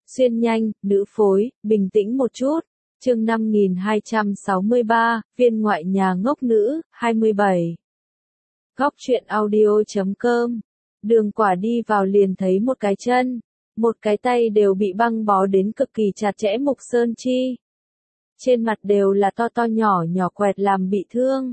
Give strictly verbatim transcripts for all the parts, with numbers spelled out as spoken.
Xuyên nhanh, nữ phối, bình tĩnh một chút. Chương năm nghìn hai trăm sáu mươi ba, viên ngoại nhà ngốc nữ, hai mươi bảy. Góc truyện audio chấm com. Đường Quả đi vào liền thấy một cái chân, một cái tay đều bị băng bó đến cực kỳ chặt chẽ. Mục Sơn Chi. Trên mặt đều là to to nhỏ nhỏ quẹt làm bị thương.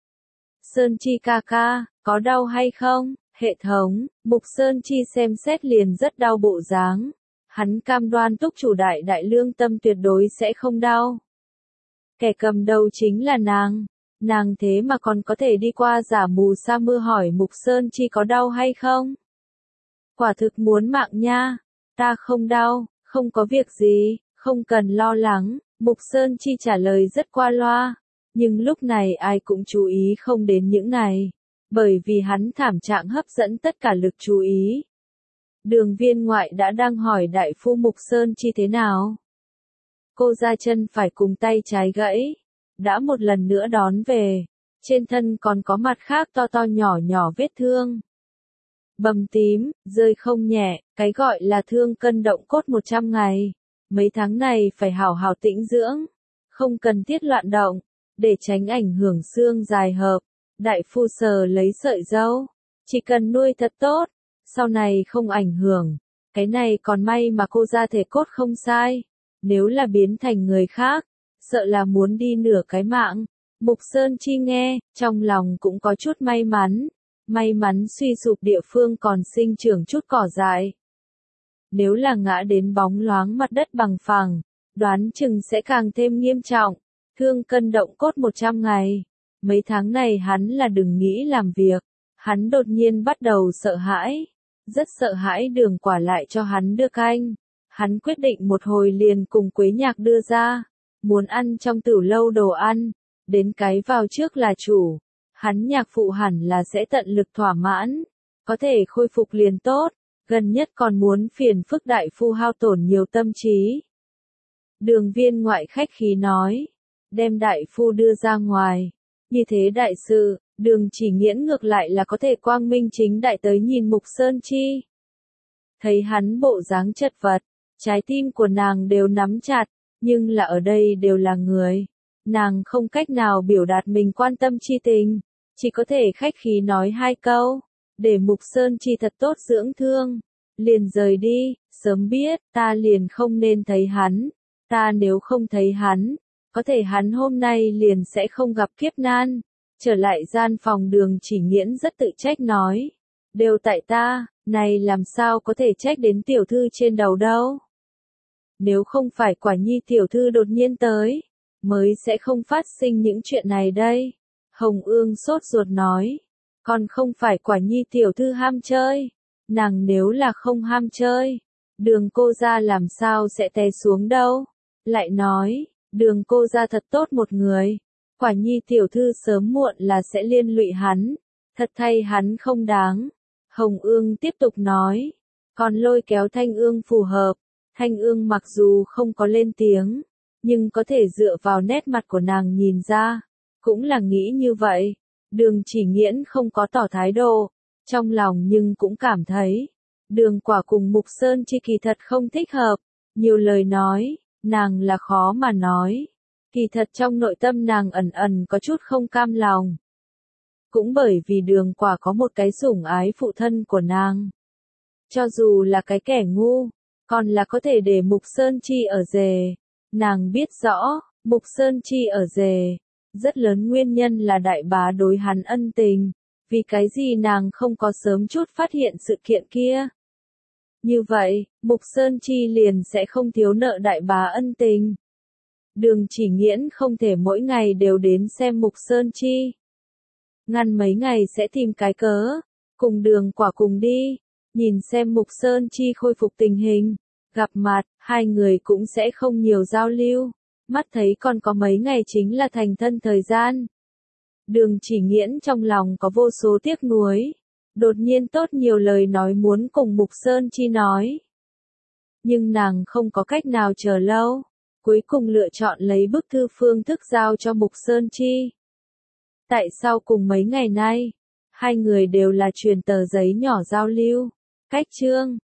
Sơn Chi ca ca, có đau hay không? Hệ thống, Mục Sơn Chi xem xét liền rất đau bộ dáng. Hắn cam đoan túc chủ đại đại lương tâm tuyệt đối sẽ không đau. Kẻ cầm đầu chính là nàng. Nàng thế mà còn có thể đi qua giả mù sa mưa hỏi Mục Sơn Chi có đau hay không? Quả thực muốn mạng nha. Ta không đau, không có việc gì, không cần lo lắng. Mục Sơn Chi trả lời rất qua loa. Nhưng lúc này ai cũng chú ý không đến những này. Bởi vì hắn thảm trạng hấp dẫn tất cả lực chú ý. Đường viên ngoại đã đang hỏi đại phu Mục Sơn Chi thế nào. Cô ra chân phải cùng tay trái gãy. Đã một lần nữa đón về. Trên thân còn có mặt khác to to nhỏ nhỏ vết thương. Bầm tím, rơi không nhẹ, cái gọi là thương cân động cốt một trăm ngày. Mấy tháng này phải hảo hảo tĩnh dưỡng. Không cần thiết loạn động. Để tránh ảnh hưởng xương dài hợp. Đại phu sờ lấy sợi râu. Chỉ cần nuôi thật tốt. Sau này không ảnh hưởng. Cái này còn may mà cô ra thể cốt không sai. Nếu là biến thành người khác. Sợ là muốn đi nửa cái mạng. Mục Sơn Chi nghe, trong lòng cũng có chút may mắn. May mắn suy sụp địa phương còn sinh trưởng chút cỏ dại. Nếu là ngã đến bóng loáng mặt đất bằng phẳng, đoán chừng sẽ càng thêm nghiêm trọng. Thương cân động cốt một trăm ngày. Mấy tháng này hắn là đừng nghĩ làm việc. Hắn đột nhiên bắt đầu sợ hãi. Rất sợ hãi Đường Quả lại cho hắn đưa canh. Hắn quyết định một hồi liền cùng Quế Nhạc đưa ra. Muốn ăn trong tửu lâu đồ ăn. Đến cái vào trước là chủ. Hắn nhạc phụ hẳn là sẽ tận lực thỏa mãn. Có thể khôi phục liền tốt. Gần nhất còn muốn phiền phức đại phu hao tổn nhiều tâm trí. Đường viên ngoại khách khí nói. Đem đại phu đưa ra ngoài. Như thế đại sự, Đường Chỉ Nghiễn ngược lại là có thể quang minh chính đại tới nhìn Mục Sơn Chi. Thấy hắn bộ dáng chật vật, trái tim của nàng đều nắm chặt, nhưng là ở đây đều là người. Nàng không cách nào biểu đạt mình quan tâm chi tình, chỉ có thể khách khí nói hai câu, để Mục Sơn Chi thật tốt dưỡng thương. Liền rời đi, sớm biết, ta liền không nên thấy hắn, ta nếu không thấy hắn, có thể hắn hôm nay liền sẽ không gặp kiếp nan. Trở lại gian phòng Đường Chỉ Nghiễn rất tự trách nói. Đều tại ta, này làm sao có thể trách đến tiểu thư trên đầu đâu. Nếu không phải Quả Nhi tiểu thư đột nhiên tới, mới sẽ không phát sinh những chuyện này đây. Hồng Ương sốt ruột nói. Còn không phải Quả Nhi tiểu thư ham chơi. Nàng nếu là không ham chơi, Đường cô ra làm sao sẽ té xuống đâu. Lại nói. Đường cô ra thật tốt một người. Quả Nhi tiểu thư sớm muộn là sẽ liên lụy hắn. Thật thay hắn không đáng. Hồng Ương tiếp tục nói. Còn lôi kéo Thanh Ương phù hợp. Thanh Ương mặc dù không có lên tiếng. Nhưng có thể dựa vào nét mặt của nàng nhìn ra. Cũng là nghĩ như vậy. Đường Chỉ Nghiễn không có tỏ thái độ. Trong lòng nhưng cũng cảm thấy. Đường Quả cùng Mục Sơn Chi kỳ thật không thích hợp. Nhiều lời nói. Nàng là khó mà nói. Kỳ thật trong nội tâm nàng ẩn ẩn có chút không cam lòng. Cũng bởi vì Đường Quả có một cái sủng ái phụ thân của nàng. Cho dù là cái kẻ ngu, còn là có thể để Mục Sơn Chi ở rể. Nàng biết rõ, Mục Sơn Chi ở rể. Rất lớn nguyên nhân là đại bá đối hắn ân tình. Vì cái gì nàng không có sớm chút phát hiện sự kiện kia. Như vậy, Mục Sơn Chi liền sẽ không thiếu nợ đại bá ân tình. Đường Chỉ Nghiễn không thể mỗi ngày đều đến xem Mục Sơn Chi. Ngăn mấy ngày sẽ tìm cái cớ, cùng Đường Quả cùng đi, nhìn xem Mục Sơn Chi khôi phục tình hình. Gặp mặt, hai người cũng sẽ không nhiều giao lưu. Mắt thấy còn có mấy ngày chính là thành thân thời gian. Đường Chỉ Nghiễn trong lòng có vô số tiếc nuối. Đột nhiên tốt nhiều lời nói muốn cùng Mục Sơn Chi nói. Nhưng nàng không có cách nào chờ lâu. Cuối cùng lựa chọn lấy bức thư phương thức giao cho Mục Sơn Chi. Tại sao cùng mấy ngày nay, hai người đều là truyền tờ giấy nhỏ giao lưu. Cách chương,